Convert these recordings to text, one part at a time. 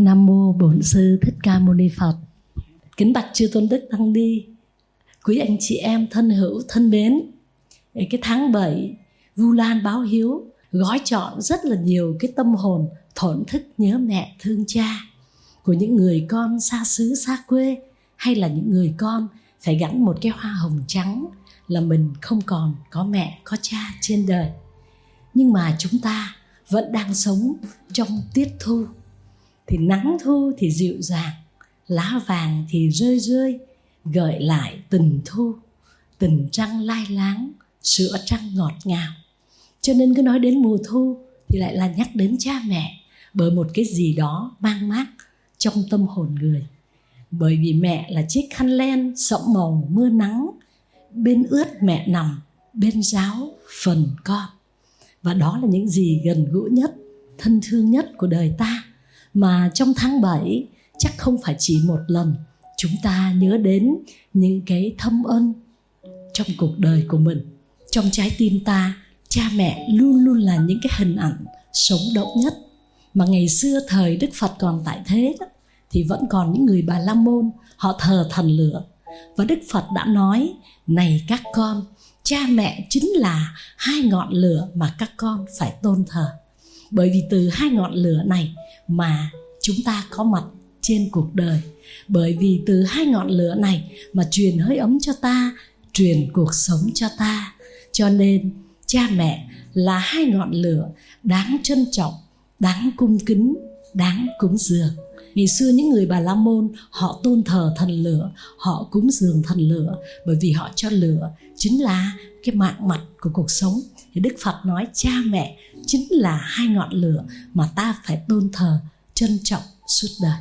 Nam mô Bổn Sư Thích Ca Mâu Ni Phật. Kính bạch chư tôn đức tăng ni, quý anh chị em thân hữu thân mến. Cái tháng 7 Vu Lan báo hiếu gói chọn rất là nhiều cái tâm hồn thổn thức nhớ mẹ thương cha của những người con xa xứ xa quê, hay là những người con phải gắn một cái hoa hồng trắng là mình không còn có mẹ có cha trên đời. Nhưng mà chúng ta vẫn đang sống trong tiết thu. Thì nắng thu thì dịu dàng, lá vàng thì rơi rơi, gợi lại tình thu, tình trăng lai láng, sữa trăng ngọt ngào. Cho nên cứ nói đến mùa thu thì lại là nhắc đến cha mẹ, bởi một cái gì đó mang mát trong tâm hồn người. Bởi vì mẹ là chiếc khăn len sẫm màu mưa nắng, bên ướt mẹ nằm, bên ráo phần con. Và đó là những gì gần gũi nhất, thân thương nhất của đời ta, mà trong tháng 7 chắc không phải chỉ một lần chúng ta nhớ đến những cái thâm ân trong cuộc đời của mình. Trong trái tim ta, cha mẹ luôn luôn là những cái hình ảnh sống động nhất. Mà ngày xưa thời Đức Phật còn tại thế đó, thì vẫn còn những người Bà La Môn, họ thờ thần lửa. Và Đức Phật đã nói: này các con, cha mẹ chính là hai ngọn lửa mà các con phải tôn thờ. Bởi vì từ hai ngọn lửa này mà chúng ta có mặt trên cuộc đời. Bởi vì từ hai ngọn lửa này mà truyền hơi ấm cho ta, truyền cuộc sống cho ta. Cho nên cha mẹ là hai ngọn lửa đáng trân trọng, đáng cung kính, đáng cúng dường. Ngày xưa những người Bà La Môn họ tôn thờ thần lửa, họ cúng dường thần lửa, bởi vì họ cho lửa chính là cái mạng mặt của cuộc sống. Thì Đức Phật nói cha mẹ chính là hai ngọn lửa mà ta phải tôn thờ, trân trọng suốt đời.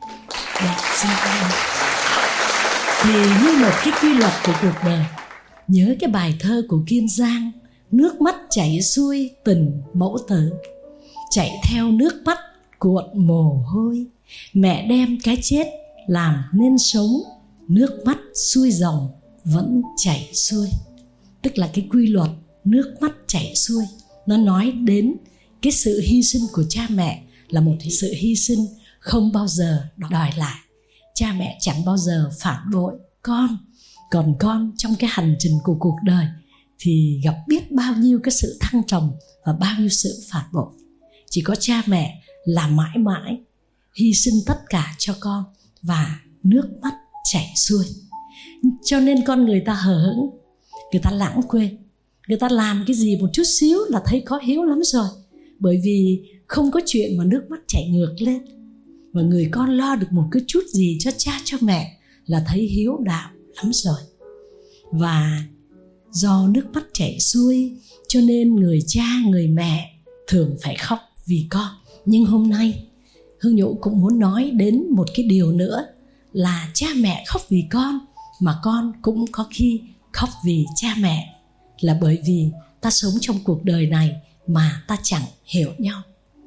Xin cảm ơn. Thì như một cái quy luật của cuộc đời, nhớ cái bài thơ của Kiên Giang: nước mắt chảy xuôi tình mẫu tử, chạy theo nước mắt cuộn mồ hôi. Mẹ đem cái chết làm nên sống, nước mắt xuôi dòng vẫn chảy xuôi. Tức là cái quy luật nước mắt chảy xuôi, nó nói đến cái sự hy sinh của cha mẹ là một cái sự hy sinh không bao giờ đòi lại. Cha mẹ chẳng bao giờ phản bội con. Còn con trong cái hành trình của cuộc đời thì gặp biết bao nhiêu cái sự thăng trầm và bao nhiêu sự phản bội. Chỉ có cha mẹ là mãi mãi hy sinh tất cả cho con và nước mắt chảy xuôi. Cho nên con người ta hờ hững, người ta lãng quên, người ta làm cái gì một chút xíu là thấy có hiếu lắm rồi. Bởi vì không có chuyện mà nước mắt chảy ngược lên. Và người con lo được một cái chút gì cho cha cho mẹ là thấy hiếu đạo lắm rồi. Và do nước mắt chảy xuôi cho nên người cha người mẹ thường phải khóc vì con. Nhưng hôm nay Hương Nhũ cũng muốn nói đến một cái điều nữa là cha mẹ khóc vì con, mà con cũng có khi khóc vì cha mẹ. Là bởi vì ta sống trong cuộc đời này mà ta chẳng hiểu nhau.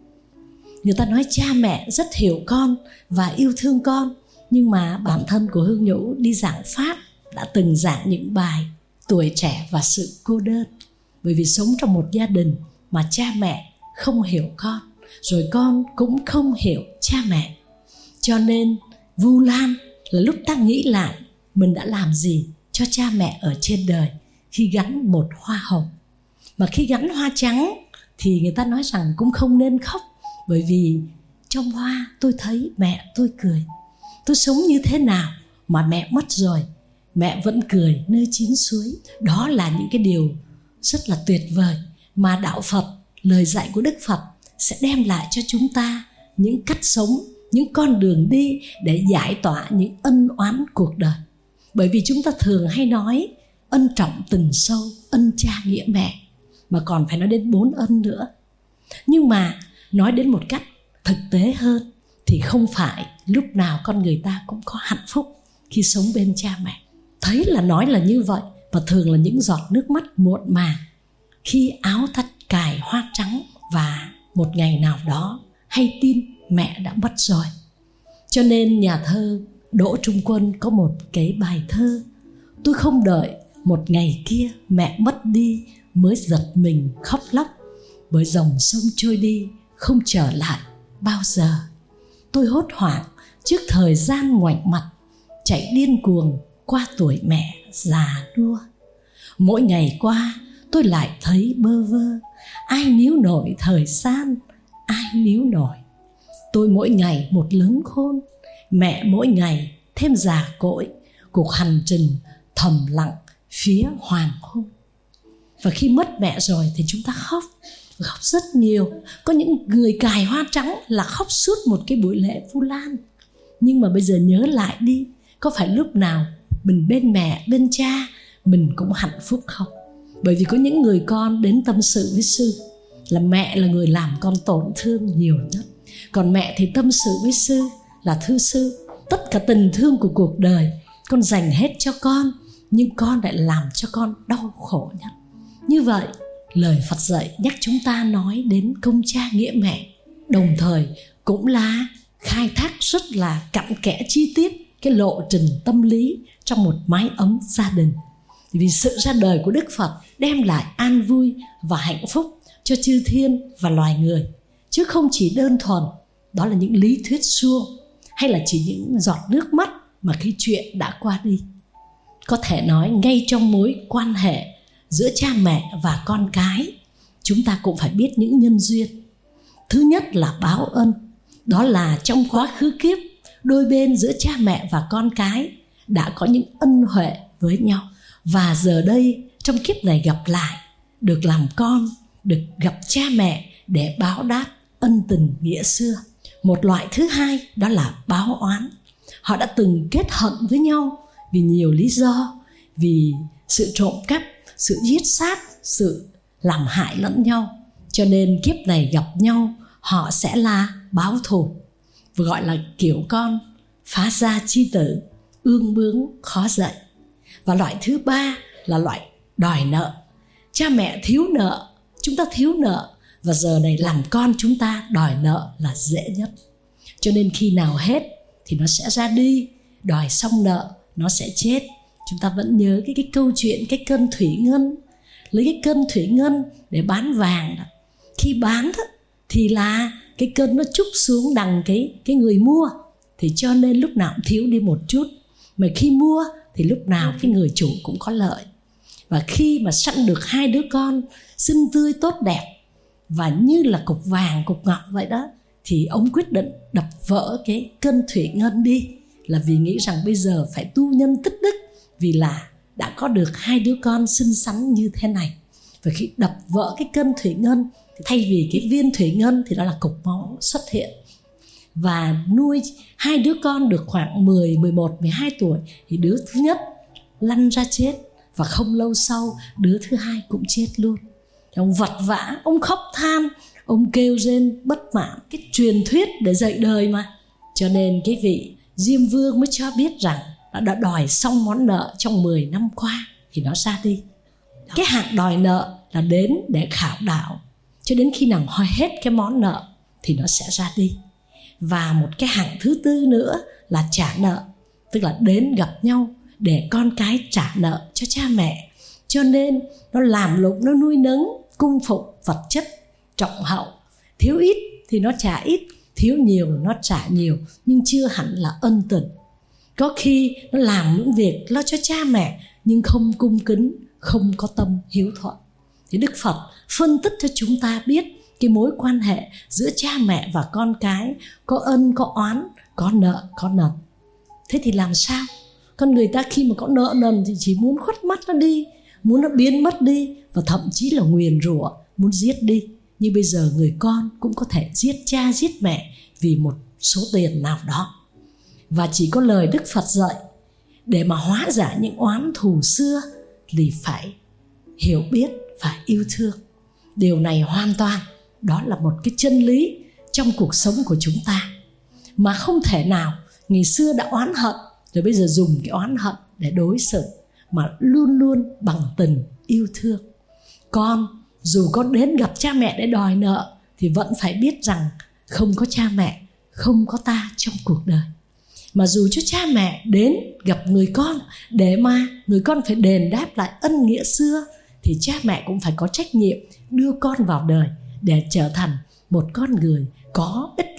Người ta nói cha mẹ rất hiểu con và yêu thương con, nhưng mà bản thân của Hương Nhũ đi giảng Pháp đã từng giảng những bài tuổi trẻ và sự cô đơn. Bởi vì sống trong một gia đình mà cha mẹ không hiểu con, rồi con cũng không hiểu cha mẹ. Cho nên Vu Lan là lúc ta nghĩ lại mình đã làm gì cho cha mẹ ở trên đời khi gắn một hoa hồng. Mà khi gắn hoa trắng thì người ta nói rằng cũng không nên khóc, bởi vì trong hoa tôi thấy mẹ tôi cười. Tôi sống như thế nào mà mẹ mất rồi, mẹ vẫn cười nơi chín suối. Đó là những cái điều rất là tuyệt vời mà đạo Phật, lời dạy của Đức Phật sẽ đem lại cho chúng ta những cách sống, những con đường đi để giải tỏa những ân oán cuộc đời. Bởi vì chúng ta thường hay nói ân trọng tình sâu, ân cha nghĩa mẹ, mà còn phải nói đến 4 ân nữa. Nhưng mà nói đến một cách thực tế hơn thì không phải lúc nào con người ta cũng có hạnh phúc khi sống bên cha mẹ. Thấy là nói là như vậy, và thường là những giọt nước mắt muộn màng khi áo thắt cài hoa trắng và một ngày nào đó hay tin mẹ đã mất rồi. Cho nên nhà thơ Đỗ Trung Quân có một cái bài thơ: tôi không đợi một ngày kia mẹ mất đi mới giật mình khóc lóc, bởi dòng sông trôi đi không trở lại bao giờ. tôi hốt hoảng trước thời gian ngoảnh mặt, chạy điên cuồng qua tuổi mẹ già nua. Mỗi ngày qua tôi lại thấy bơ vơ, ai níu nổi thời gian, ai níu nổi. Tôi mỗi ngày một lớn khôn, mẹ mỗi ngày thêm già cỗi, cuộc hành trình thầm lặng phía hoàng hôn. Và khi mất mẹ rồi thì chúng ta khóc rất nhiều. Có những người cài hoa trắng là khóc suốt một cái buổi lễ Vu Lan. Nhưng mà bây giờ nhớ lại đi, có phải lúc nào mình bên mẹ, bên cha mình cũng hạnh phúc không? Bởi vì có những người con đến tâm sự với sư là mẹ là người làm con tổn thương nhiều nhất. Còn mẹ thì tâm sự với sư là thưa sư, tất cả tình thương của cuộc đời con dành hết cho con, nhưng con lại làm cho con đau khổ nhất. Như vậy, lời Phật dạy nhắc chúng ta nói đến công cha nghĩa mẹ, đồng thời cũng là khai thác rất là cặn kẽ chi tiết cái lộ trình tâm lý trong một mái ấm gia đình. Vì sự ra đời của Đức Phật đem lại an vui và hạnh phúc cho chư thiên và loài người, chứ không chỉ đơn thuần đó là những lý thuyết suông hay là chỉ những giọt nước mắt mà khi chuyện đã qua đi. Có thể nói ngay trong mối quan hệ giữa cha mẹ và con cái, chúng ta cũng phải biết những nhân duyên. Thứ nhất là báo ân, đó là trong quá khứ kiếp, đôi bên giữa cha mẹ và con cái đã có những ân huệ với nhau, và giờ đây trong kiếp này gặp lại, được làm con, được gặp cha mẹ để báo đáp ân tình nghĩa xưa. Một loại thứ hai đó là báo oán. Họ đã từng kết hận với nhau vì nhiều lý do, vì sự trộm cắp, sự giết sát, sự làm hại lẫn nhau. Cho nên kiếp này gặp nhau, họ sẽ là báo thù, và gọi là kiểu con phá gia chi tử, ương bướng khó dạy. Và loại thứ ba là loại đòi nợ. Cha mẹ thiếu nợ, chúng ta thiếu nợ, và giờ này làm con chúng ta đòi nợ là dễ nhất. Cho nên khi nào hết thì nó sẽ ra đi, đòi xong nợ nó sẽ chết. Chúng ta vẫn nhớ cái câu chuyện cái cân thủy ngân, lấy cái cân thủy ngân để bán vàng đó. Khi bán đó, thì là cái cân nó trút xuống đằng cái người mua, thì cho nên lúc nào cũng thiếu đi một chút. Mà khi mua thì lúc nào cái người chủ cũng có lợi. Và khi mà sanh được 2 đứa con xinh tươi tốt đẹp và như là cục vàng cục ngọc vậy đó, thì ông quyết định đập vỡ cái cân thủy ngân đi, là vì nghĩ rằng bây giờ phải tu nhân tích đức, vì là đã có được 2 đứa con xinh xắn như thế này. Và khi đập vỡ cái cân thủy ngân thì thay vì cái viên thủy ngân thì đó là cục máu xuất hiện. Và nuôi 2 đứa con được khoảng 10, 11, 12 tuổi thì đứa thứ nhất lăn ra chết, và không lâu sau đứa thứ hai cũng chết luôn. Ông vật vã, ông khóc than, ông kêu rên bất mãn, cái truyền thuyết để dạy đời mà. Cho nên cái vị Diêm Vương mới cho biết rằng đã đòi xong món nợ trong 10 năm qua thì nó ra đi. Cái hạng đòi nợ là đến để khảo đạo, cho đến khi nào hết cái món nợ thì nó sẽ ra đi. Và một cái hạng thứ tư nữa là trả nợ, tức là đến gặp nhau để con cái trả nợ cho cha mẹ. Cho nên nó làm lụng, nó nuôi nấng, cung phụng vật chất trọng hậu. Thiếu ít thì nó trả ít, thiếu nhiều nó trả nhiều, nhưng chưa hẳn là ân tình. Có khi nó làm những việc lo cho cha mẹ nhưng không cung kính, không có tâm hiếu thuận. Thì Đức Phật phân tích cho chúng ta biết cái mối quan hệ giữa cha mẹ và con cái, có ân, có oán, có nợ, có nần. Thế thì làm sao? Con người ta khi mà có nợ nần thì chỉ muốn khuất mắt nó đi, muốn nó biến mất đi, và thậm chí là nguyền rủa, muốn giết đi. Nhưng bây giờ người con cũng có thể giết cha, giết mẹ vì một số tiền nào đó. Và chỉ có lời Đức Phật dạy, để mà hóa giải những oán thù xưa thì phải hiểu biết và yêu thương. Điều này hoàn toàn đó là một cái chân lý trong cuộc sống của chúng ta, mà không thể nào ngày xưa đã oán hận rồi bây giờ dùng cái oán hận để đối xử, mà luôn luôn bằng tình yêu thương. Con dù có đến gặp cha mẹ để đòi nợ thì vẫn phải biết rằng không có cha mẹ, không có ta trong cuộc đời. Mà dù cho cha mẹ đến gặp người con để mà người con phải đền đáp lại ân nghĩa xưa, thì cha mẹ cũng phải có trách nhiệm đưa con vào đời để trở thành một con người có ích lợi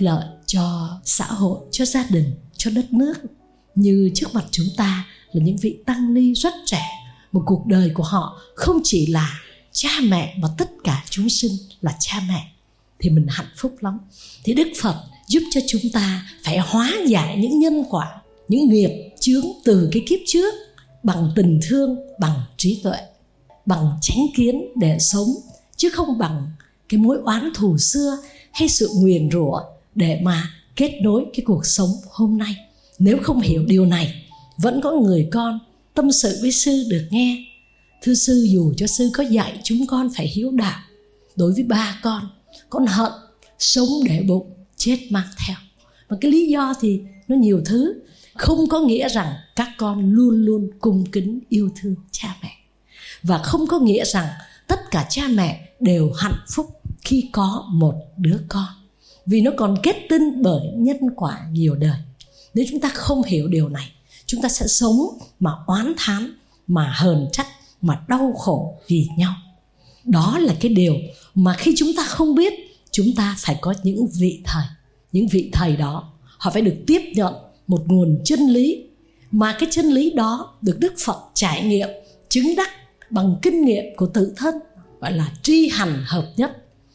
cho xã hội, cho gia đình, cho đất nước. Như trước mặt chúng ta là những vị tăng ni rất trẻ, một cuộc đời của họ không chỉ là cha mẹ mà tất cả chúng sinh là cha mẹ, thì mình hạnh phúc lắm. Thì Đức Phật giúp cho chúng ta phải hóa giải những nhân quả, những nghiệp chướng từ cái kiếp trước bằng tình thương, bằng trí tuệ, bằng chánh kiến để sống, chứ không bằng cái mối oán thù xưa hay sự nguyền rủa để mà kết nối cái cuộc sống hôm nay. Nếu không hiểu điều này, vẫn có người con tâm sự với sư được nghe: thưa sư, dù cho sư có dạy chúng con phải hiếu đạo, đối với ba con hận, sống để bụng, chết mang theo. Và cái lý do thì nó nhiều thứ, không có nghĩa rằng các con luôn luôn cung kính yêu thương cha mẹ, và không có nghĩa rằng tất cả cha mẹ đều hạnh phúc khi có một đứa con, vì nó còn kết tinh bởi nhân quả nhiều đời. Nếu chúng ta không hiểu điều này, chúng ta sẽ sống mà oán thán, mà hờn trách, mà đau khổ vì nhau. Đó là cái điều mà khi chúng ta không biết, chúng ta phải có những vị thầy. Những vị thầy đó, họ phải được tiếp nhận một nguồn chân lý, mà cái chân lý đó được Đức Phật trải nghiệm, chứng đắc bằng kinh nghiệm của tự thân, gọi là tri hành hợp nhất.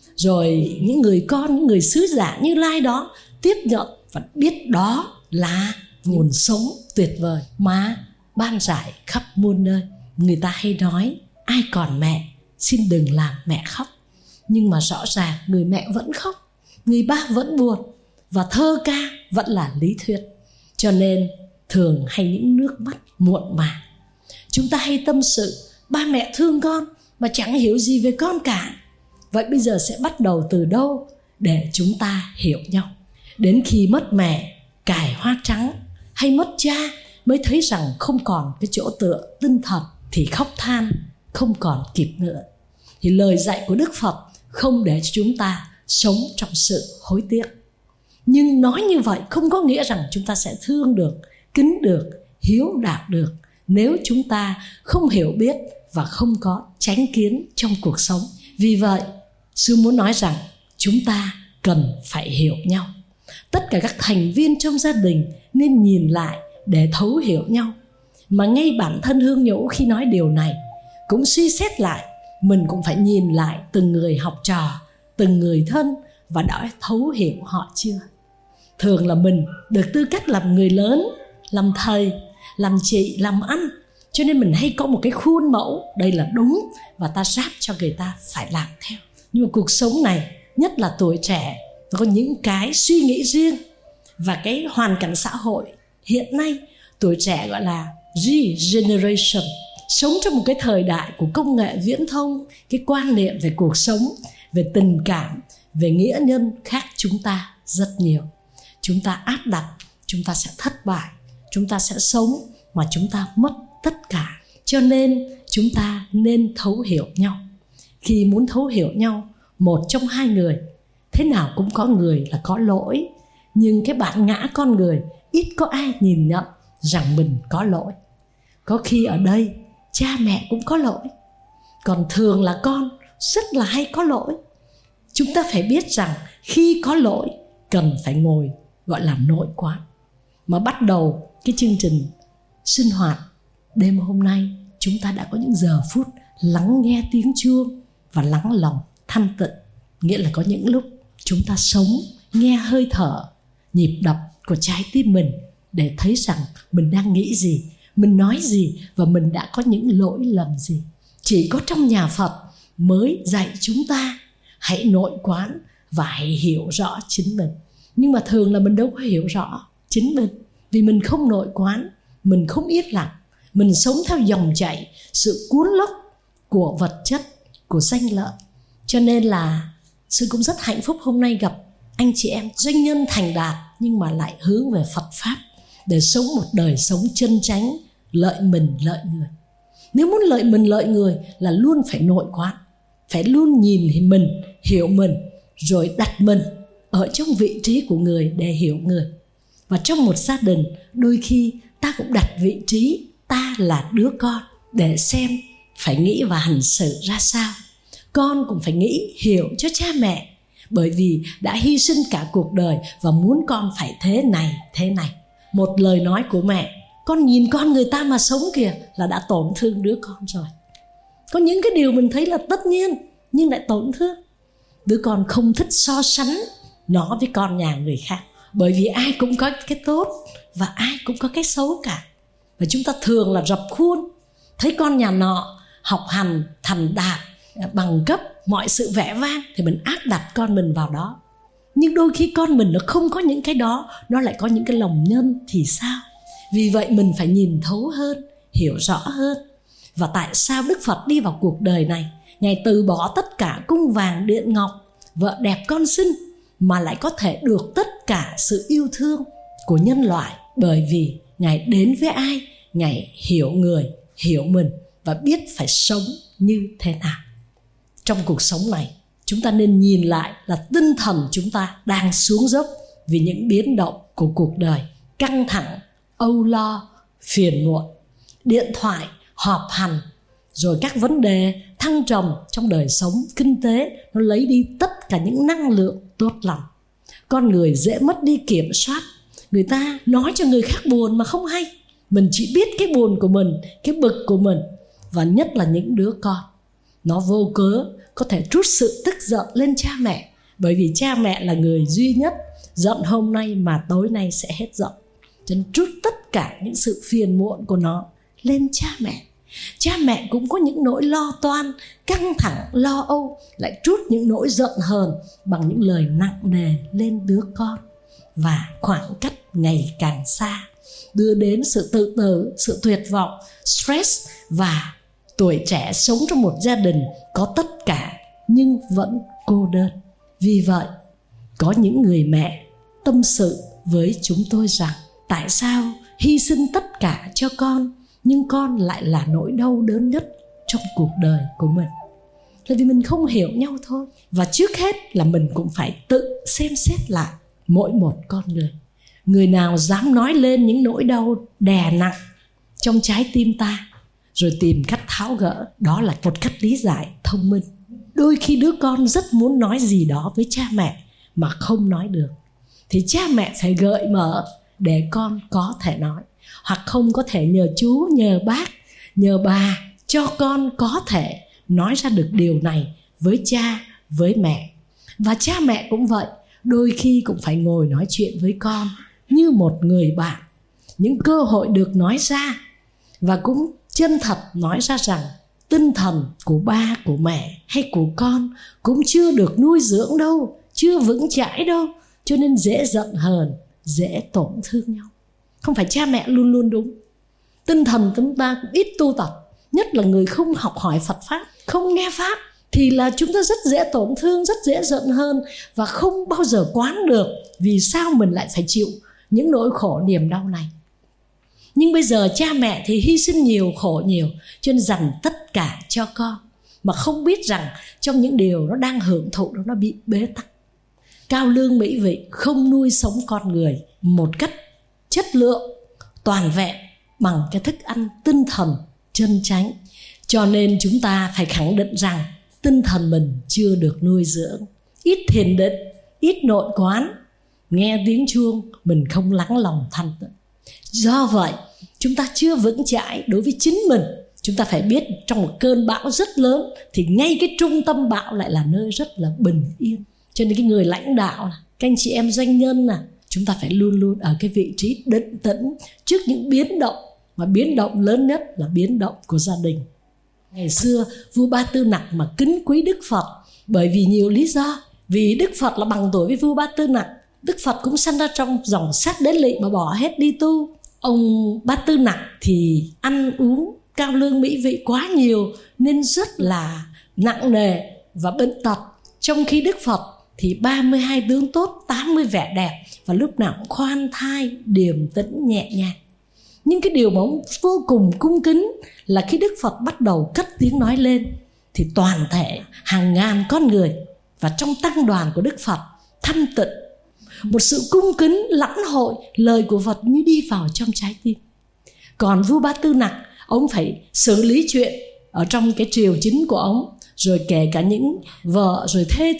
Rồi những người con, những người sứ giả Như Lai đó tiếp nhận và biết đó là nguồn sống tuyệt vời mà ban rải khắp muôn nơi. Người ta hay nói ai còn mẹ xin đừng làm mẹ khóc, nhưng mà rõ ràng người mẹ vẫn khóc, người ba vẫn buồn, và thơ ca vẫn là lý thuyết. Cho nên thường hay những nước mắt muộn màng. Chúng ta hay tâm sự ba mẹ thương con mà chẳng hiểu gì về con cả. Vậy bây giờ sẽ bắt đầu từ đâu để chúng ta hiểu nhau? Đến khi mất mẹ, cài hoa trắng, hay mất cha mới thấy rằng không còn cái chỗ tựa tinh thần, thì khóc than không còn kịp nữa. Thì lời dạy của Đức Phật không để cho chúng ta sống trong sự hối tiếc. Nhưng nói như vậy không có nghĩa rằng chúng ta sẽ thương được, kính được, hiếu đạo được, nếu chúng ta không hiểu biết và không có chánh kiến trong cuộc sống. Vì vậy, sư muốn nói rằng chúng ta cần phải hiểu nhau. Tất cả các thành viên trong gia đình nên nhìn lại để thấu hiểu nhau. Mà ngay bản thân Hương Nhũ khi nói điều này cũng suy xét lại, mình cũng phải nhìn lại từng người học trò, từng người thân, và đã thấu hiểu họ chưa. Thường là mình được tư cách làm người lớn, làm thầy, làm chị, làm anh, cho nên mình hay có một cái khuôn mẫu, đây là đúng, và ta ráp cho người ta phải làm theo. Nhưng mà cuộc sống này, nhất là tuổi trẻ, có những cái suy nghĩ riêng, và cái hoàn cảnh xã hội hiện nay, tuổi trẻ gọi là regeneration, sống trong một cái thời đại của công nghệ viễn thông, cái quan niệm về cuộc sống, về tình cảm, về nghĩa nhân khác chúng ta rất nhiều. Chúng ta áp đặt, chúng ta sẽ thất bại, chúng ta sẽ sống mà chúng ta mất tất cả. Cho nên chúng ta nên thấu hiểu nhau. Khi muốn thấu hiểu nhau, một trong hai người, thế nào cũng có người là có lỗi, nhưng cái bản ngã con người ít có ai nhìn nhận rằng mình có lỗi. Có khi ở đây cha mẹ cũng có lỗi, còn thường là con rất là hay có lỗi. Chúng ta phải biết rằng khi có lỗi cần phải ngồi gọi là nội quán. Mà bắt đầu cái chương trình sinh hoạt đêm hôm nay, chúng ta đã có những giờ phút lắng nghe tiếng chuông và lắng lòng thanh tịnh. Nghĩa là có những lúc chúng ta sống, nghe hơi thở, nhịp đập của trái tim mình để thấy rằng mình đang nghĩ gì, mình nói gì, và mình đã có những lỗi lầm gì. Chỉ có trong nhà Phật mới dạy chúng ta hãy nội quán và hãy hiểu rõ chính mình. Nhưng mà thường là mình đâu có hiểu rõ chính mình, vì mình không nội quán, mình không yên lặng, mình sống theo dòng chảy sự cuốn lốc của vật chất, của danh lợi. Cho nên là sư cũng rất hạnh phúc hôm nay gặp anh chị em doanh nhân thành đạt, nhưng mà lại hướng về Phật Pháp để sống một đời sống chân chánh, lợi mình lợi người. Nếu muốn lợi mình lợi người là luôn phải nội quán, phải luôn nhìn mình, hiểu mình, rồi đặt mình ở trong vị trí của người để hiểu người. Và trong một gia đình, đôi khi ta cũng đặt vị trí ta là đứa con để xem phải nghĩ và hành xử ra sao. Con cũng phải nghĩ, hiểu cho cha mẹ, bởi vì đã hy sinh cả cuộc đời và muốn con phải thế này. Một lời nói của mẹ, con nhìn con người ta mà sống kìa, là đã tổn thương đứa con rồi. Có những cái điều mình thấy là tất nhiên nhưng lại tổn thương. Đứa con không thích so sánh nó với con nhà người khác, bởi vì ai cũng có cái tốt và ai cũng có cái xấu cả. Và chúng ta thường là rập khuôn, thấy con nhà nọ học hành thành đạt, bằng cấp, mọi sự vẻ vang thì mình áp đặt con mình vào đó. Nhưng đôi khi con mình nó không có những cái đó, nó lại có những cái lòng nhân thì sao? Vì vậy mình phải nhìn thấu hơn, hiểu rõ hơn. Và tại sao Đức Phật đi vào cuộc đời này, Ngài từ bỏ tất cả cung vàng điện ngọc, vợ đẹp con xinh, mà lại có thể được tất cả sự yêu thương của nhân loại? Bởi vì Ngài đến với ai, Ngài hiểu người, hiểu mình và biết phải sống như thế nào. Trong cuộc sống này, chúng ta nên nhìn lại là tinh thần chúng ta đang xuống dốc vì những biến động của cuộc đời, căng thẳng, âu lo, phiền muộn, điện thoại, họp hành, rồi các vấn đề thăng trầm trong đời sống kinh tế, nó lấy đi tất cả những năng lượng tốt lành. Con người dễ mất đi kiểm soát, người ta nói cho người khác buồn mà không hay. Mình chỉ biết cái buồn của mình, cái bực của mình. Và nhất là những đứa con, nó vô cớ có thể trút sự tức giận lên cha mẹ, bởi vì cha mẹ là người duy nhất giận hôm nay mà tối nay sẽ hết giận. Cho nên trút tất cả những sự phiền muộn của nó lên cha mẹ. Cha mẹ cũng có những nỗi lo toan, căng thẳng, lo âu, lại trút những nỗi giận hờn bằng những lời nặng nề lên đứa con. Và khoảng cách ngày càng xa, đưa đến sự tự tử, sự tuyệt vọng, stress, và tuổi trẻ sống trong một gia đình có tất cả nhưng vẫn cô đơn. Vì vậy, có những người mẹ tâm sự với chúng tôi rằng tại sao hy sinh tất cả cho con, nhưng con lại là nỗi đau đớn nhất trong cuộc đời của mình. Là vì mình không hiểu nhau thôi. Và trước hết là mình cũng phải tự xem xét lại mỗi một con người. Người nào dám nói lên những nỗi đau đè nặng trong trái tim ta, rồi tìm cách tháo gỡ, đó là một cách lý giải thông minh. Đôi khi đứa con rất muốn nói gì đó với cha mẹ mà không nói được, thì cha mẹ phải gợi mở để con có thể nói. Hoặc không có thể nhờ chú, nhờ bác, nhờ bà cho con có thể nói ra được điều này với cha, với mẹ. Và cha mẹ cũng vậy, đôi khi cũng phải ngồi nói chuyện với con như một người bạn. Những cơ hội được nói ra, và cũng chân thật nói ra rằng tinh thần của ba, của mẹ hay của con cũng chưa được nuôi dưỡng đâu, chưa vững chãi đâu, cho nên dễ giận hờn, dễ tổn thương nhau. Không phải cha mẹ luôn luôn đúng. Tinh thần chúng ta cũng ít tu tập, nhất là người không học hỏi Phật Pháp, không nghe Pháp, thì là chúng ta rất dễ tổn thương, rất dễ giận hơn, và không bao giờ quán được vì sao mình lại phải chịu những nỗi khổ niềm đau này. Nhưng bây giờ cha mẹ thì hy sinh nhiều, khổ nhiều, cho nên dành tất cả cho con, mà không biết rằng trong những điều nó đang hưởng thụ đó, nó bị bế tắc. Cao lương mỹ vị không nuôi sống con người một cách chất lượng, toàn vẹn bằng cái thức ăn tinh thần chân chánh. Cho nên chúng ta phải khẳng định rằng tinh thần mình chưa được nuôi dưỡng. Ít thiền định, ít nội quán, nghe tiếng chuông mình không lắng lòng thanh tịnh. Do vậy chúng ta chưa vững chãi đối với chính mình. Chúng ta phải biết trong một cơn bão rất lớn thì ngay cái trung tâm bão lại là nơi rất là bình yên. Cho nên cái người lãnh đạo, các anh chị em doanh nhân, chúng ta phải luôn luôn ở cái vị trí định tĩnh trước những biến động. Mà biến động lớn nhất là biến động của gia đình. Ngày xưa vua Ba Tư Nặc mà kính quý Đức Phật bởi vì nhiều lý do. Vì Đức Phật là bằng tuổi với vua Ba Tư Nặc. Đức Phật cũng sanh ra trong dòng sát đế lỵ mà bỏ hết đi tu. Ông Ba Tư Nặc thì ăn uống cao lương mỹ vị quá nhiều nên rất là nặng nề và bệnh tật. Trong khi Đức Phật thì 32 tướng tốt, 80 vẻ đẹp, và lúc nào cũng khoan thai, điềm tĩnh, nhẹ nhàng. Nhưng cái điều mà ông vô cùng cung kính là khi Đức Phật bắt đầu cất tiếng nói lên thì toàn thể hàng ngàn con người và trong tăng đoàn của Đức Phật thanh tịnh, một sự cung kính lãnh hội lời của Phật như đi vào trong trái tim. Còn vua Ba Tư Nặc, ông phải xử lý chuyện ở trong cái triều chính của ông, rồi kể cả những vợ rồi thê thiếp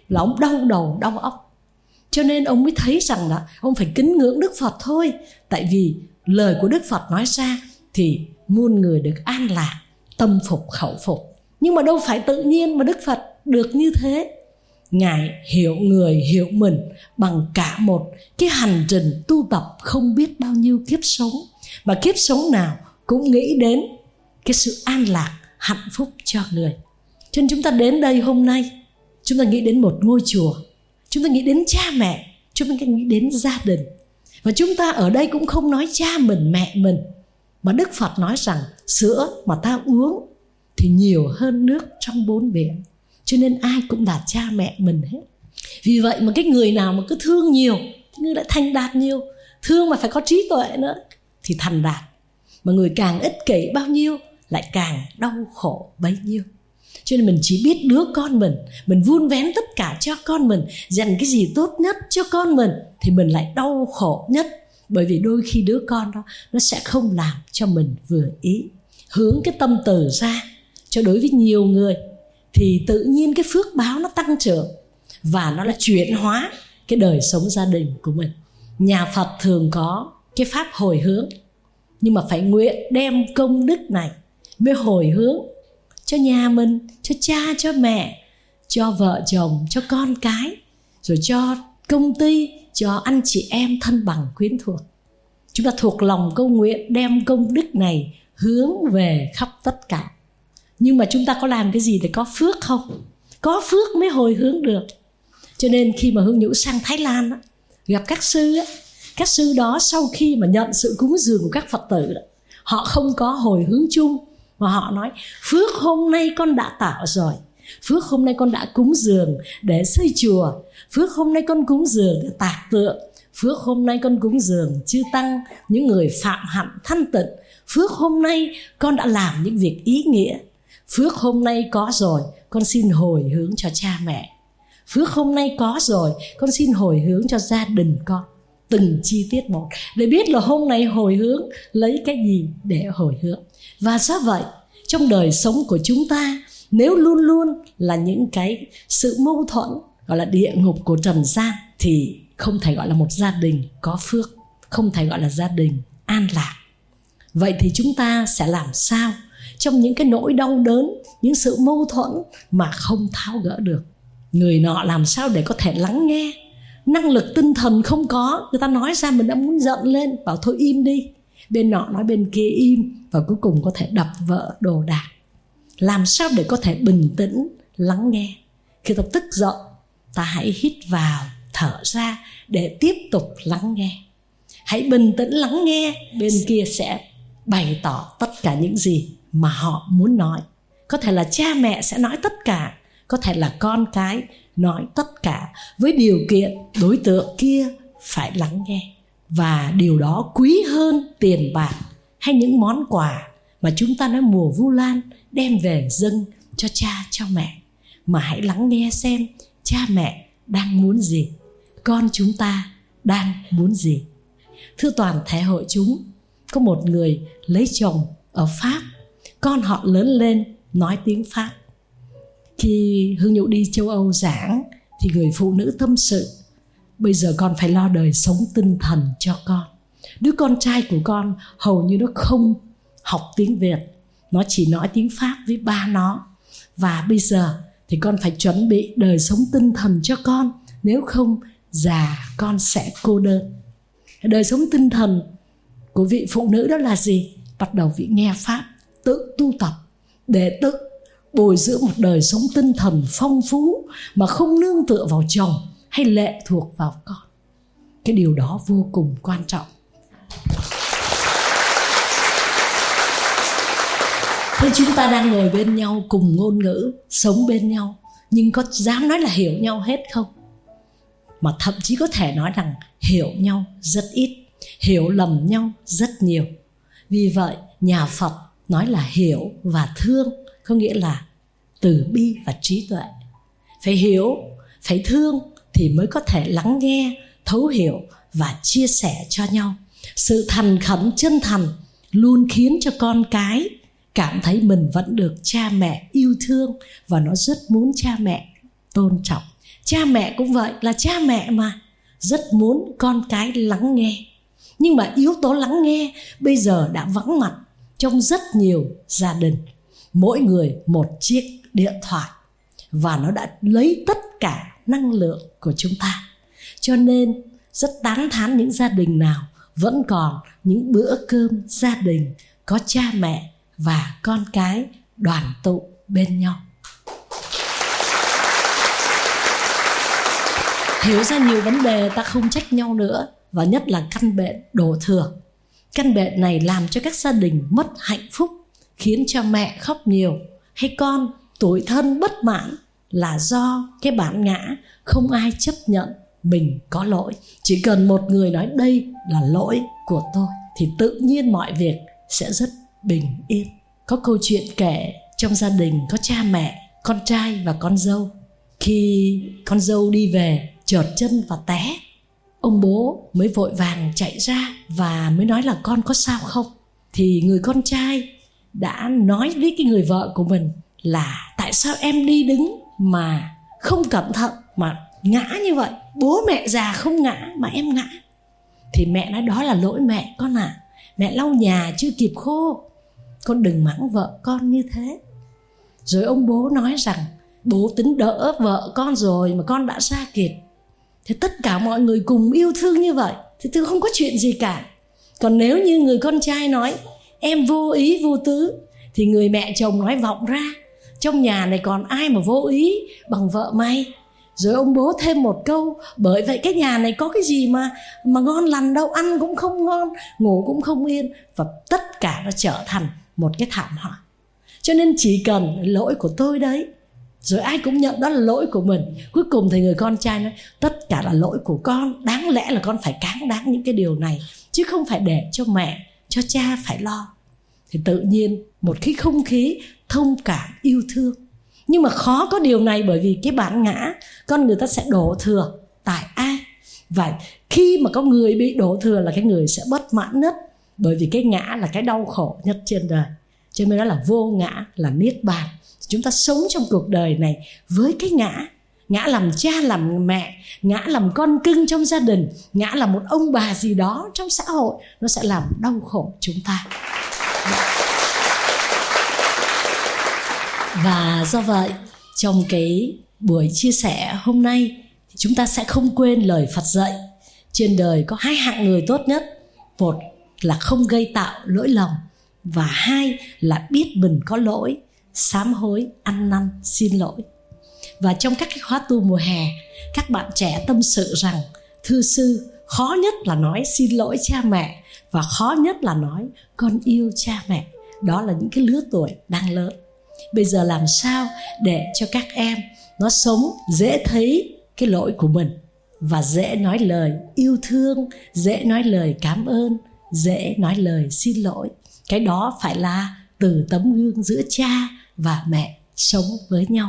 là ông đau đầu đau óc. Cho nên ông mới thấy rằng là ông phải kính ngưỡng Đức Phật thôi. Tại vì lời của Đức Phật nói ra thì muôn người được an lạc, tâm phục khẩu phục. Nhưng mà đâu phải tự nhiên mà Đức Phật được như thế. Ngài hiểu người hiểu mình bằng cả một cái hành trình tu tập không biết bao nhiêu kiếp sống. Mà kiếp sống nào cũng nghĩ đến cái sự an lạc, hạnh phúc cho người. Cho nên chúng ta đến đây hôm nay, chúng ta nghĩ đến một ngôi chùa, chúng ta nghĩ đến cha mẹ, chúng ta nghĩ đến gia đình. Và chúng ta ở đây cũng không nói cha mình, mẹ mình, mà Đức Phật nói rằng sữa mà ta uống thì nhiều hơn nước trong bốn biển. Cho nên ai cũng là cha mẹ mình hết. Vì vậy mà cái người nào mà cứ thương nhiều thì người lại thành đạt nhiều. Thương mà phải có trí tuệ nữa thì thành đạt. Mà người càng ích kỷ bao nhiêu lại càng đau khổ bấy nhiêu. Cho nên mình chỉ biết đứa con mình vun vén tất cả cho con mình, dành cái gì tốt nhất cho con mình, thì mình lại đau khổ nhất. Bởi vì đôi khi đứa con đó nó sẽ không làm cho mình vừa ý. Hướng cái tâm từ ra cho đối với nhiều người thì tự nhiên cái phước báo nó tăng trưởng và nó là chuyển hóa cái đời sống gia đình của mình. Nhà Phật thường có cái pháp hồi hướng, nhưng mà phải nguyện đem công đức này mới hồi hướng cho nhà mình, cho cha, cho mẹ, cho vợ chồng, cho con cái, rồi cho công ty, cho anh chị em thân bằng quyến thuộc. Chúng ta thuộc lòng câu nguyện đem công đức này hướng về khắp tất cả. Nhưng mà chúng ta có làm cái gì để có phước không? Có phước mới hồi hướng được. Cho nên khi mà Hương Nhũ sang Thái Lan đó, gặp các sư đó sau khi mà nhận sự cúng dường của các Phật tử đó, họ không có hồi hướng chung, mà họ nói phước hôm nay con đã tạo rồi, phước hôm nay con đã cúng dường để xây chùa, phước hôm nay con cúng dường để tạc tượng, phước hôm nay con cúng dường chư tăng, những người phạm hạnh thanh tịnh, phước hôm nay con đã làm những việc ý nghĩa, phước hôm nay có rồi con xin hồi hướng cho cha mẹ, phước hôm nay có rồi con xin hồi hướng cho gia đình con, từng chi tiết một, để biết là hôm nay hồi hướng lấy cái gì để hồi hướng. Và do vậy trong đời sống của chúng ta, nếu luôn luôn là những cái sự mâu thuẫn gọi là địa ngục của trần gian, thì không thể gọi là một gia đình có phước, không thể gọi là gia đình an lạc. Vậy thì chúng ta sẽ làm sao trong những cái nỗi đau đớn, những sự mâu thuẫn mà không tháo gỡ được? Người nọ làm sao để có thể lắng nghe? Năng lực tinh thần không có, người ta nói ra mình đã muốn giận lên, bảo thôi im đi. Bên nọ nói bên kia im, và cuối cùng có thể đập vỡ đồ đạc. Làm sao để có thể bình tĩnh lắng nghe? Khi ta tức giận, ta hãy hít vào, thở ra để tiếp tục lắng nghe. Hãy bình tĩnh lắng nghe, bên kia sẽ bày tỏ tất cả những gì mà họ muốn nói. Có thể là cha mẹ sẽ nói tất cả, có thể là con cái nói tất cả, với điều kiện đối tượng kia phải lắng nghe. Và điều đó quý hơn tiền bạc hay những món quà mà chúng ta nói mùa Vu Lan đem về dâng cho cha cho mẹ. Mà hãy lắng nghe xem cha mẹ đang muốn gì, con chúng ta đang muốn gì. Thưa toàn thể hội chúng, có một người lấy chồng ở Pháp, con họ lớn lên nói tiếng Pháp. Khi Hương Nhũ đi châu Âu giảng thì người phụ nữ tâm sự: bây giờ con phải lo đời sống tinh thần cho con. Đứa con trai của con hầu như nó không học tiếng Việt, nó chỉ nói tiếng Pháp với ba nó. Và bây giờ thì con phải chuẩn bị đời sống tinh thần cho con, nếu không già con sẽ cô đơn. Đời sống tinh thần của vị phụ nữ đó là gì? Bắt đầu vị nghe Pháp, tự tu tập để tự bồi dưỡng một đời sống tinh thần phong phú mà không nương tựa vào chồng hay lệ thuộc vào con. Cái điều đó vô cùng quan trọng. Thế chúng ta đang ngồi bên nhau cùng ngôn ngữ, sống bên nhau, nhưng có dám nói là hiểu nhau hết không? Mà thậm chí có thể nói rằng hiểu nhau rất ít, hiểu lầm nhau rất nhiều. Vì vậy nhà Phật nói là hiểu và thương, có nghĩa là từ bi và trí tuệ. Phải hiểu, phải thương thì mới có thể lắng nghe, thấu hiểu và chia sẻ cho nhau. Sự thành khẩn chân thành luôn khiến cho con cái cảm thấy mình vẫn được cha mẹ yêu thương, và nó rất muốn cha mẹ tôn trọng. Cha mẹ cũng vậy, là cha mẹ mà, rất muốn con cái lắng nghe. Nhưng mà yếu tố lắng nghe bây giờ đã vắng mặt trong rất nhiều gia đình. Mỗi người một chiếc điện thoại và nó đã lấy tất cả năng lượng của chúng ta. Cho nên rất tán thán những gia đình nào vẫn còn những bữa cơm gia đình có cha mẹ và con cái đoàn tụ bên nhau. Hiểu ra nhiều vấn đề, ta không trách nhau nữa. Và nhất là căn bệnh đổ thừa. Căn bệnh này làm cho các gia đình mất hạnh phúc, khiến cho mẹ khóc nhiều hay con tủi thân bất mãn là do cái bản ngã không ai chấp nhận mình có lỗi. Chỉ cần một người nói đây là lỗi của tôi thì tự nhiên mọi việc sẽ rất bình yên. Có câu chuyện kể trong gia đình có cha mẹ, con trai và con dâu. Khi con dâu đi về trượt chân và té, ông bố mới vội vàng chạy ra và mới nói là con có sao không. Thì người con trai đã nói với cái người vợ của mình là tại sao em đi đứng mà không cẩn thận mà ngã như vậy, bố mẹ già không ngã mà em ngã. Thì mẹ nói đó là lỗi mẹ con à, mẹ lau nhà chưa kịp khô, con đừng mắng vợ con như thế. Rồi ông bố nói rằng bố tính đỡ vợ con rồi mà con đã ra kịp. Thì tất cả mọi người cùng yêu thương như vậy thì tôi không có chuyện gì cả. Còn nếu như người con trai nói em vô ý vô tứ, thì người mẹ chồng nói vọng ra trong nhà này còn ai mà vô ý bằng vợ mày. Rồi ông bố thêm một câu, bởi vậy cái nhà này có cái gì mà ngon lành đâu, ăn cũng không ngon, ngủ cũng không yên. Và tất cả nó trở thành một cái thảm họa. Cho nên chỉ cần lỗi của tôi đấy, rồi ai cũng nhận đó là lỗi của mình. Cuối cùng thì người con trai nói tất cả là lỗi của con, đáng lẽ là con phải cáng đáng những cái điều này, chứ không phải để cho mẹ, cho cha phải lo. Thì tự nhiên một cái không khí thông cảm yêu thương. Nhưng mà khó có điều này bởi vì cái bản ngã, con người ta sẽ đổ thừa tại ai. Và khi mà có người bị đổ thừa là cái người sẽ bất mãn nhất. Bởi vì cái ngã là cái đau khổ nhất trên đời. Cho nên đó là vô ngã, là niết bàn. Chúng ta sống trong cuộc đời này với cái ngã. Ngã làm cha làm mẹ, ngã làm con cưng trong gia đình, ngã là một ông bà gì đó trong xã hội, nó sẽ làm đau khổ chúng ta. Và do vậy trong cái buổi chia sẻ hôm nay, chúng ta sẽ không quên lời Phật dạy. Trên đời có hai hạng người tốt nhất. Một là không gây tạo lỗi lầm, và hai là biết mình có lỗi, sám hối, ăn năn, xin lỗi. Và trong các cái khóa tu mùa hè, các bạn trẻ tâm sự rằng thưa sư, khó nhất là nói xin lỗi cha mẹ, và khó nhất là nói con yêu cha mẹ. Đó là những cái lứa tuổi đang lớn. Bây giờ làm sao để cho các em nó sống dễ thấy cái lỗi của mình, và dễ nói lời yêu thương, dễ nói lời cảm ơn, dễ nói lời xin lỗi. Cái đó phải là từ tấm gương giữa cha và mẹ sống với nhau.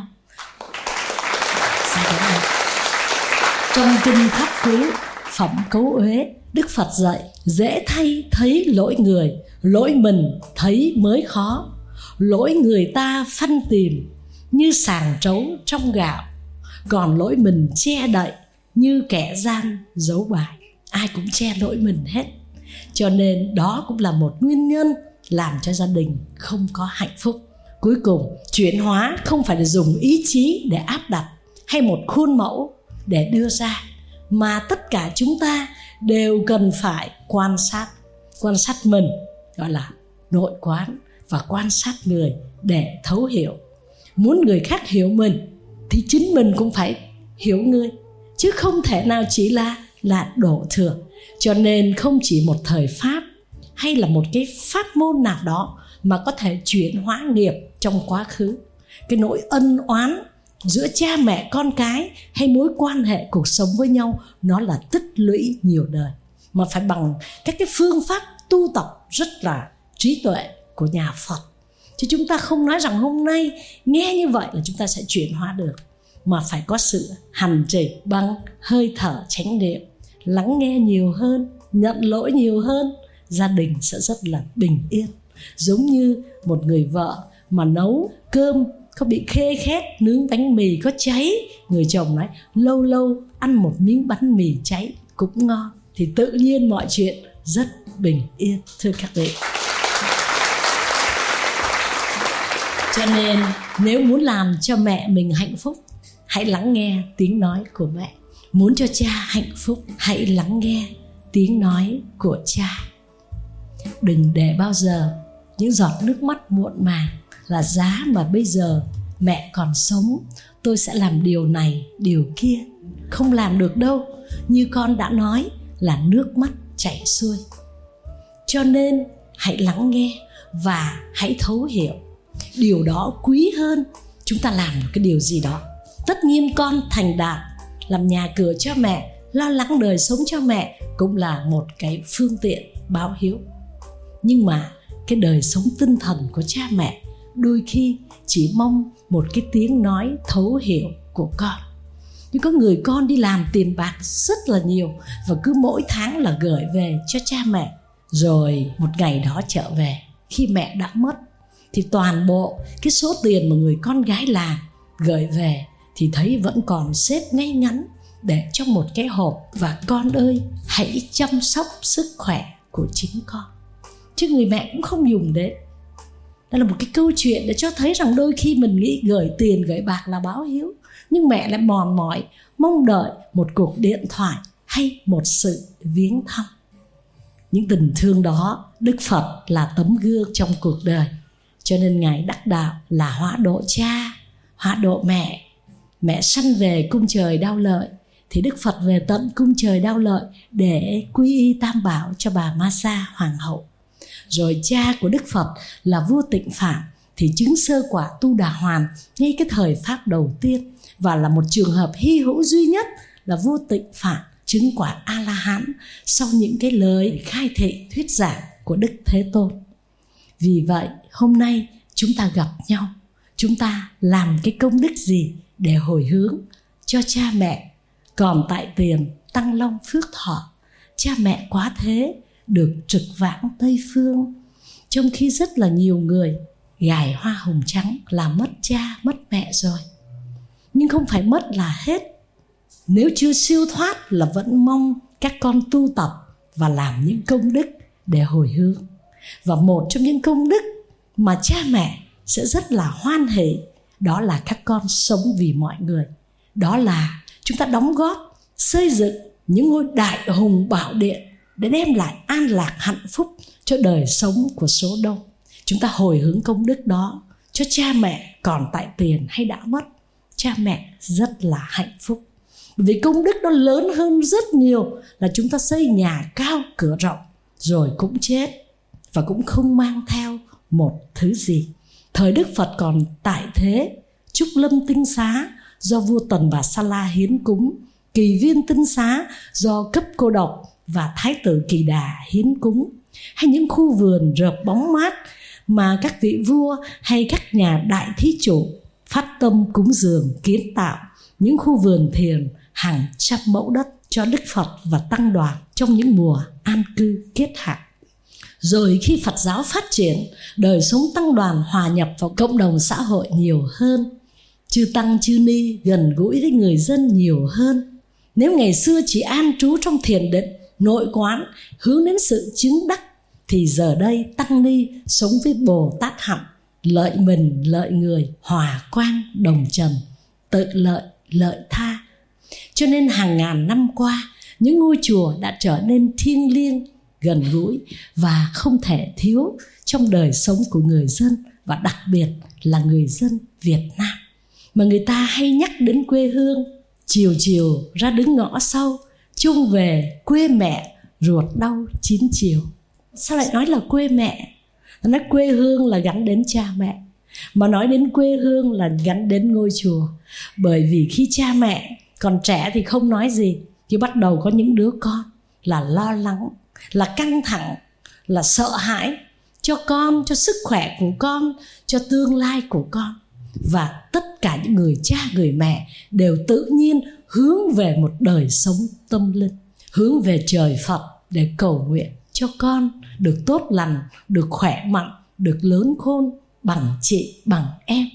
Trong kinh Pháp Cú Phẩm Cấu Uế, Đức Phật dạy dễ thay thấy lỗi người, lỗi mình thấy mới khó. Lỗi người ta phân tìm như sàng trấu trong gạo, còn lỗi mình che đậy như kẻ gian giấu bài. Ai cũng che lỗi mình hết. Cho nên đó cũng là một nguyên nhân làm cho gia đình không có hạnh phúc. Cuối cùng, chuyển hóa không phải là dùng ý chí để áp đặt hay một khuôn mẫu để đưa ra, mà tất cả chúng ta đều cần phải quan sát mình, gọi là nội quán, và quan sát người để thấu hiểu. Muốn người khác hiểu mình thì chính mình cũng phải hiểu người, chứ không thể nào chỉ là đổ thừa. Cho nên không chỉ một thời pháp hay là một cái pháp môn nào đó mà có thể chuyển hóa nghiệp trong quá khứ. Cái nỗi ân oán giữa cha mẹ con cái hay mối quan hệ cuộc sống với nhau, nó là tích lũy nhiều đời, mà phải bằng các cái phương pháp tu tập rất là trí tuệ của nhà Phật. Chứ chúng ta không nói rằng hôm nay nghe như vậy là chúng ta sẽ chuyển hóa được, mà phải có sự hành trì bằng hơi thở chánh niệm, lắng nghe nhiều hơn, nhận lỗi nhiều hơn, gia đình sẽ rất là bình yên. Giống như một người vợ mà nấu cơm có bị khê khét, nướng bánh mì có cháy. Người chồng nói lâu lâu ăn một miếng bánh mì cháy cũng ngon. Thì tự nhiên mọi chuyện rất bình yên, thưa các vị. Cho nên nếu muốn làm cho mẹ mình hạnh phúc, hãy lắng nghe tiếng nói của mẹ. Muốn cho cha hạnh phúc, hãy lắng nghe tiếng nói của cha. Đừng để bao giờ những giọt nước mắt muộn màng là giá mà bây giờ mẹ còn sống tôi sẽ làm điều này, điều kia. Không làm được đâu. Như con đã nói là nước mắt chảy xuôi. Cho nên hãy lắng nghe và hãy thấu hiểu. Điều đó quý hơn chúng ta làm một cái điều gì đó. Tất nhiên con thành đạt, làm nhà cửa cho mẹ, lo lắng đời sống cho mẹ cũng là một cái phương tiện báo hiếu. Nhưng mà cái đời sống tinh thần của cha mẹ đôi khi chỉ mong một cái tiếng nói thấu hiểu của con. Nhưng có người con đi làm tiền bạc rất là nhiều và cứ mỗi tháng là gửi về cho cha mẹ. Rồi một ngày đó trở về, khi mẹ đã mất, thì toàn bộ cái số tiền mà người con gái làm gửi về thì thấy vẫn còn xếp ngay ngắn để trong một cái hộp. Và con ơi, hãy chăm sóc sức khỏe của chính con, chứ người mẹ cũng không dùng đến. Đây là một cái câu chuyện để cho thấy rằng đôi khi mình nghĩ gửi tiền, gửi bạc là báo hiếu, nhưng mẹ lại mòn mỏi mong đợi một cuộc điện thoại hay một sự viếng thăm. Những tình thương đó, Đức Phật là tấm gương trong cuộc đời. Cho nên Ngài đắc đạo là hóa độ cha, hóa độ mẹ. Mẹ sanh về cung trời Đao Lợi thì Đức Phật về tận cung trời Đao Lợi để quy y Tam Bảo cho bà Ma Sa Hoàng hậu. Rồi cha của Đức Phật là vua Tịnh Phạn thì chứng sơ quả Tu Đà Hoàn ngay cái thời Pháp đầu tiên, và là một trường hợp hy hữu duy nhất là vua Tịnh Phạn chứng quả A-la-hán sau những cái lời khai thị thuyết giảng của Đức Thế Tôn. Vì vậy hôm nay chúng ta gặp nhau, chúng ta làm cái công đức gì để hồi hướng cho cha mẹ còn tại tiền Tăng Long Phước Thọ, cha mẹ quá thế được trực vãng Tây Phương, trong khi rất là nhiều người gài hoa hồng trắng là mất cha mất mẹ rồi. Nhưng không phải mất là hết. Nếu chưa siêu thoát là vẫn mong các con tu tập và làm những công đức để hồi hướng. Và một trong những công đức mà cha mẹ sẽ rất là hoan hỷ, đó là các con sống vì mọi người. Đó là chúng ta đóng góp xây dựng những ngôi đại hùng bảo điện để đem lại an lạc hạnh phúc cho đời sống của số đông. Chúng ta hồi hướng công đức đó cho cha mẹ còn tại tiền hay đã mất. Cha mẹ rất là hạnh phúc. Vì công đức đó lớn hơn rất nhiều là chúng ta xây nhà cao cửa rộng rồi cũng chết và cũng không mang theo một thứ gì. Thời Đức Phật còn tại thế, Trúc Lâm Tinh Xá do vua Tần Bà Sa La hiến cúng, Kỳ Viên Tinh Xá do Cấp Cô Độc và Thái tử Kỳ Đà hiến cúng, hay những khu vườn rợp bóng mát mà các vị vua hay các nhà đại thí chủ phát tâm cúng dường kiến tạo, những khu vườn thiền hàng trăm mẫu đất cho Đức Phật và tăng đoàn trong những mùa an cư kiết hạ. Rồi khi Phật giáo phát triển, đời sống tăng đoàn hòa nhập vào cộng đồng xã hội nhiều hơn, chư tăng chư ni gần gũi với người dân nhiều hơn. Nếu ngày xưa chỉ an trú trong thiền định, nội quán, hướng đến sự chứng đắc, thì giờ đây tăng ni sống với Bồ Tát hạnh, lợi mình lợi người, hòa quang đồng trần, tự lợi lợi tha. Cho nên hàng ngàn năm qua, những ngôi chùa đã trở nên thiêng liêng, gần gũi và không thể thiếu trong đời sống của người dân, và đặc biệt là người dân Việt Nam. Mà người ta hay nhắc đến quê hương, chiều chiều ra đứng ngõ sau, chung về quê mẹ ruột đau 9 chiều. Sao lại nói là quê mẹ? Nói quê hương là gắn đến cha mẹ, mà nói đến quê hương là gắn đến ngôi chùa. Bởi vì khi cha mẹ còn trẻ thì không nói gì, thì bắt đầu có những đứa con là lo lắng, là căng thẳng, là sợ hãi cho con, cho sức khỏe của con, cho tương lai của con. Và tất cả những người cha, người mẹ đều tự nhiên hướng về một đời sống tâm linh, hướng về trời Phật để cầu nguyện cho con được tốt lành, được khỏe mạnh, được lớn khôn bằng chị, bằng em.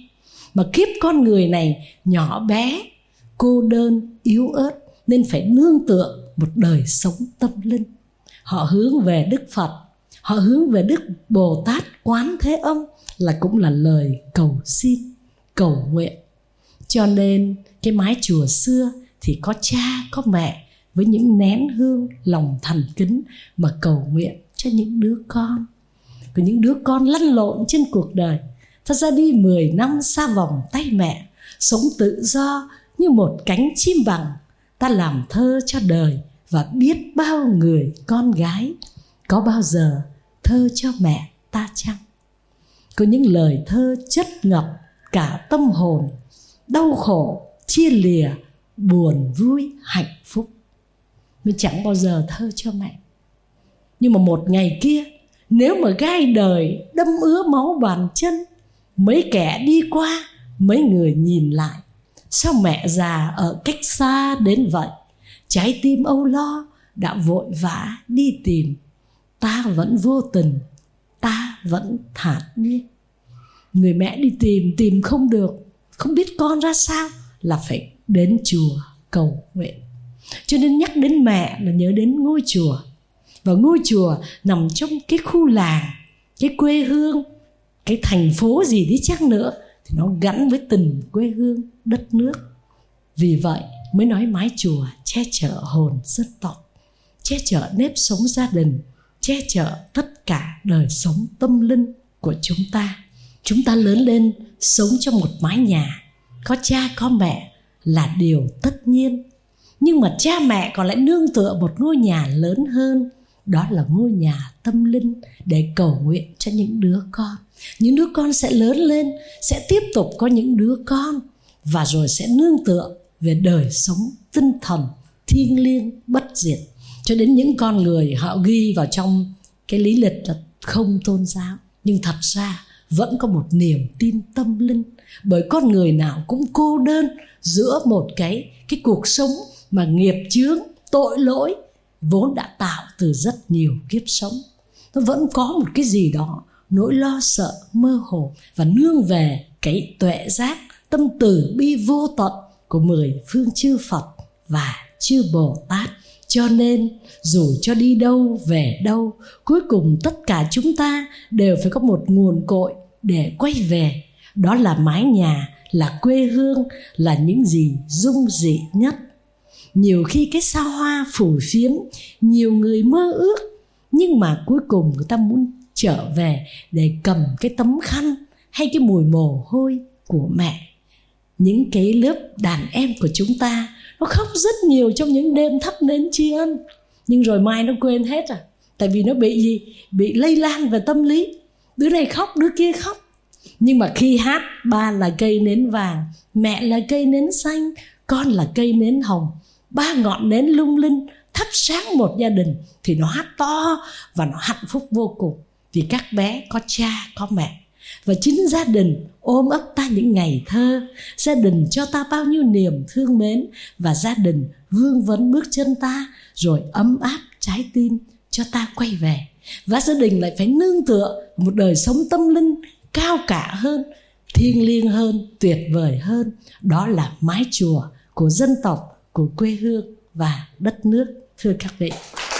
Mà kiếp con người này nhỏ bé, cô đơn, yếu ớt, nên phải nương tựa một đời sống tâm linh. Họ hướng về Đức Phật, họ hướng về Đức Bồ Tát Quán Thế Âm, là cũng là lời cầu xin, cầu nguyện. Cho nên cái mái chùa xưa thì có cha, có mẹ, với những nén hương lòng thành kính mà cầu nguyện cho những đứa con. Có những đứa con lăn lộn trên cuộc đời, ta ra đi 10 năm xa vòng tay mẹ, sống tự do như một cánh chim bằng. Ta làm thơ cho đời và biết bao người con gái, có bao giờ thơ cho mẹ ta chăng? Có những lời thơ chất ngập cả tâm hồn, đau khổ, chia lìa, buồn vui, hạnh phúc. Mình chẳng bao giờ thơ cho mẹ. Nhưng mà một ngày kia, nếu mà gai đời đâm ứa máu bàn chân, mấy kẻ đi qua, mấy người nhìn lại, sao mẹ già ở cách xa đến vậy? Trái tim âu lo đã vội vã đi tìm, ta vẫn vô tình, ta vẫn thản nhiên. Người mẹ đi tìm không được, không biết con ra sao, là phải đến chùa cầu nguyện. Cho nên nhắc đến mẹ là nhớ đến ngôi chùa. Và ngôi chùa nằm trong cái khu làng, cái quê hương, cái thành phố gì đi chăng nữa, thì nó gắn với tình quê hương, đất nước. Vì vậy mới nói mái chùa che chở hồn dân tộc, che chở nếp sống gia đình, che chở tất cả đời sống tâm linh của chúng ta. Chúng ta lớn lên sống trong một mái nhà, có cha có mẹ là điều tất nhiên. Nhưng mà cha mẹ còn lại nương tựa một ngôi nhà lớn hơn, đó là ngôi nhà tâm linh, để cầu nguyện cho những đứa con. Những đứa con sẽ lớn lên, sẽ tiếp tục có những đứa con, và rồi sẽ nương tựa về đời sống tinh thần thiêng liêng bất diệt. Cho đến những con người họ ghi vào trong cái lý lịch là không tôn giáo, nhưng thật ra vẫn có một niềm tin tâm linh. Bởi con người nào cũng cô đơn giữa một cái cuộc sống mà nghiệp chướng, tội lỗi vốn đã tạo từ rất nhiều kiếp sống. Nó vẫn có một cái gì đó nỗi lo sợ mơ hồ, và nương về cái tuệ giác, tâm từ bi vô tận của 10 phương chư Phật và chư Bồ Tát. Cho nên dù cho đi đâu về đâu, cuối cùng tất cả chúng ta đều phải có một nguồn cội để quay về. Đó là mái nhà, là quê hương, là những gì dung dị nhất. Nhiều khi cái sao hoa phủ phiếm, nhiều người mơ ước, nhưng mà cuối cùng người ta muốn trở về để cầm cái tấm khăn hay cái mùi mồ hôi của mẹ. Những cái lớp đàn em của chúng ta, nó khóc rất nhiều trong những đêm thắp nến tri ân, nhưng rồi mai nó quên hết rồi. Tại vì nó bị gì? Bị lây lan về tâm lý. Đứa này khóc, đứa kia khóc. Nhưng mà khi hát, ba là cây nến vàng, mẹ là cây nến xanh, con là cây nến hồng, 3 ngọn nến lung linh thắp sáng một gia đình, thì nó hát to và nó hạnh phúc vô cùng. Vì các bé có cha, có mẹ. Và chính gia đình ôm ấp ta những ngày thơ, gia đình cho ta bao nhiêu niềm thương mến, và gia đình vương vấn bước chân ta, rồi ấm áp trái tim cho ta quay về. Và gia đình lại phải nương tựa một đời sống tâm linh cao cả hơn, thiêng liêng hơn, tuyệt vời hơn. Đó là mái chùa của dân tộc, của quê hương và đất nước. Thưa các vị,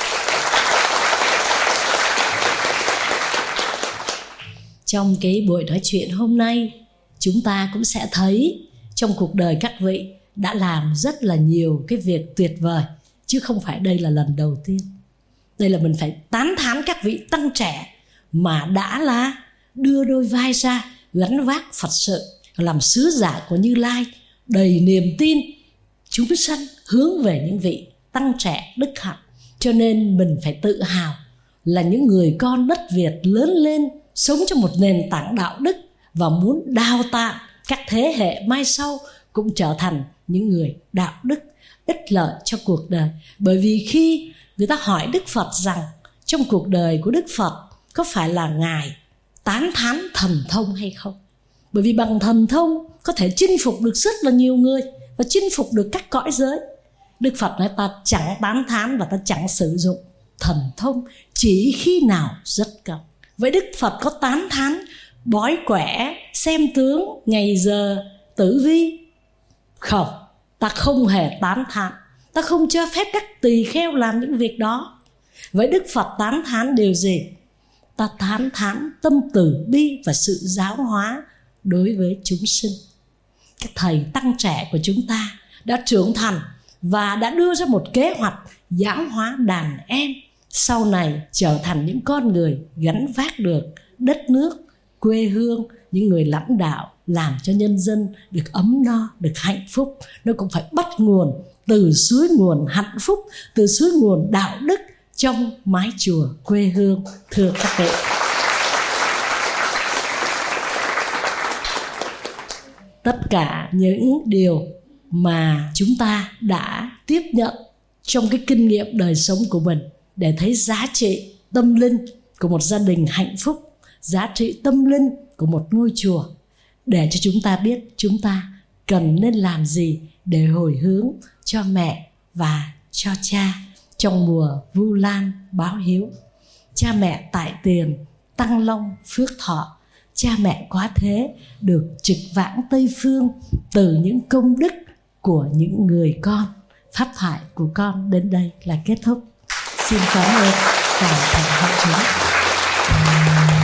trong cái buổi nói chuyện hôm nay, chúng ta cũng sẽ thấy trong cuộc đời các vị đã làm rất là nhiều cái việc tuyệt vời, chứ không phải đây là lần đầu tiên. Đây là mình phải tán thán các vị tăng trẻ mà đã là đưa đôi vai ra gánh vác Phật sự, làm sứ giả của Như Lai, đầy niềm tin chúng sanh hướng về những vị tăng trẻ đức hạnh. Cho nên mình phải tự hào là những người con đất Việt lớn lên sống trong một nền tảng đạo đức, và muốn đào tạo các thế hệ mai sau cũng trở thành những người đạo đức ích lợi cho cuộc đời. Bởi vì khi người ta hỏi Đức Phật rằng trong cuộc đời của Đức Phật có phải là Ngài tán thán thần thông hay không? Bởi vì bằng thần thông có thể chinh phục được rất là nhiều người và chinh phục được các cõi giới. Đức Phật nói ta chẳng tán thán và ta chẳng sử dụng thần thông, chỉ khi nào rất cần. Vậy Đức Phật có tán thán bói quẻ, xem tướng, ngày giờ, tử vi. Không, ta không hề tán thán. Ta không cho phép các tỳ kheo làm những việc đó. Vậy Đức Phật tán thán điều gì? Ta tán thán tâm từ bi và sự giáo hóa đối với chúng sinh. Các thầy tăng trẻ của chúng ta đã trưởng thành và đã đưa ra một kế hoạch giáo hóa đàn em sau này trở thành những con người gánh vác được đất nước, quê hương, những người lãnh đạo làm cho nhân dân được ấm no, được hạnh phúc. Nó cũng phải bắt nguồn từ suối nguồn hạnh phúc, từ suối nguồn đạo đức trong mái chùa quê hương. Thưa các vị, tất cả những điều mà chúng ta đã tiếp nhận trong cái kinh nghiệm đời sống của mình để thấy giá trị tâm linh của một gia đình hạnh phúc, giá trị tâm linh của một ngôi chùa, để cho chúng ta biết chúng ta cần nên làm gì để hồi hướng cho mẹ và cho cha trong mùa Vu Lan báo hiếu. Cha mẹ tại tiền, Tăng Long, Phước Thọ, cha mẹ quá thế được trực vãng Tây Phương từ những công đức của những người con. Pháp thoại của con đến đây là kết thúc. Xin cảm ơn và thầy hội chúng.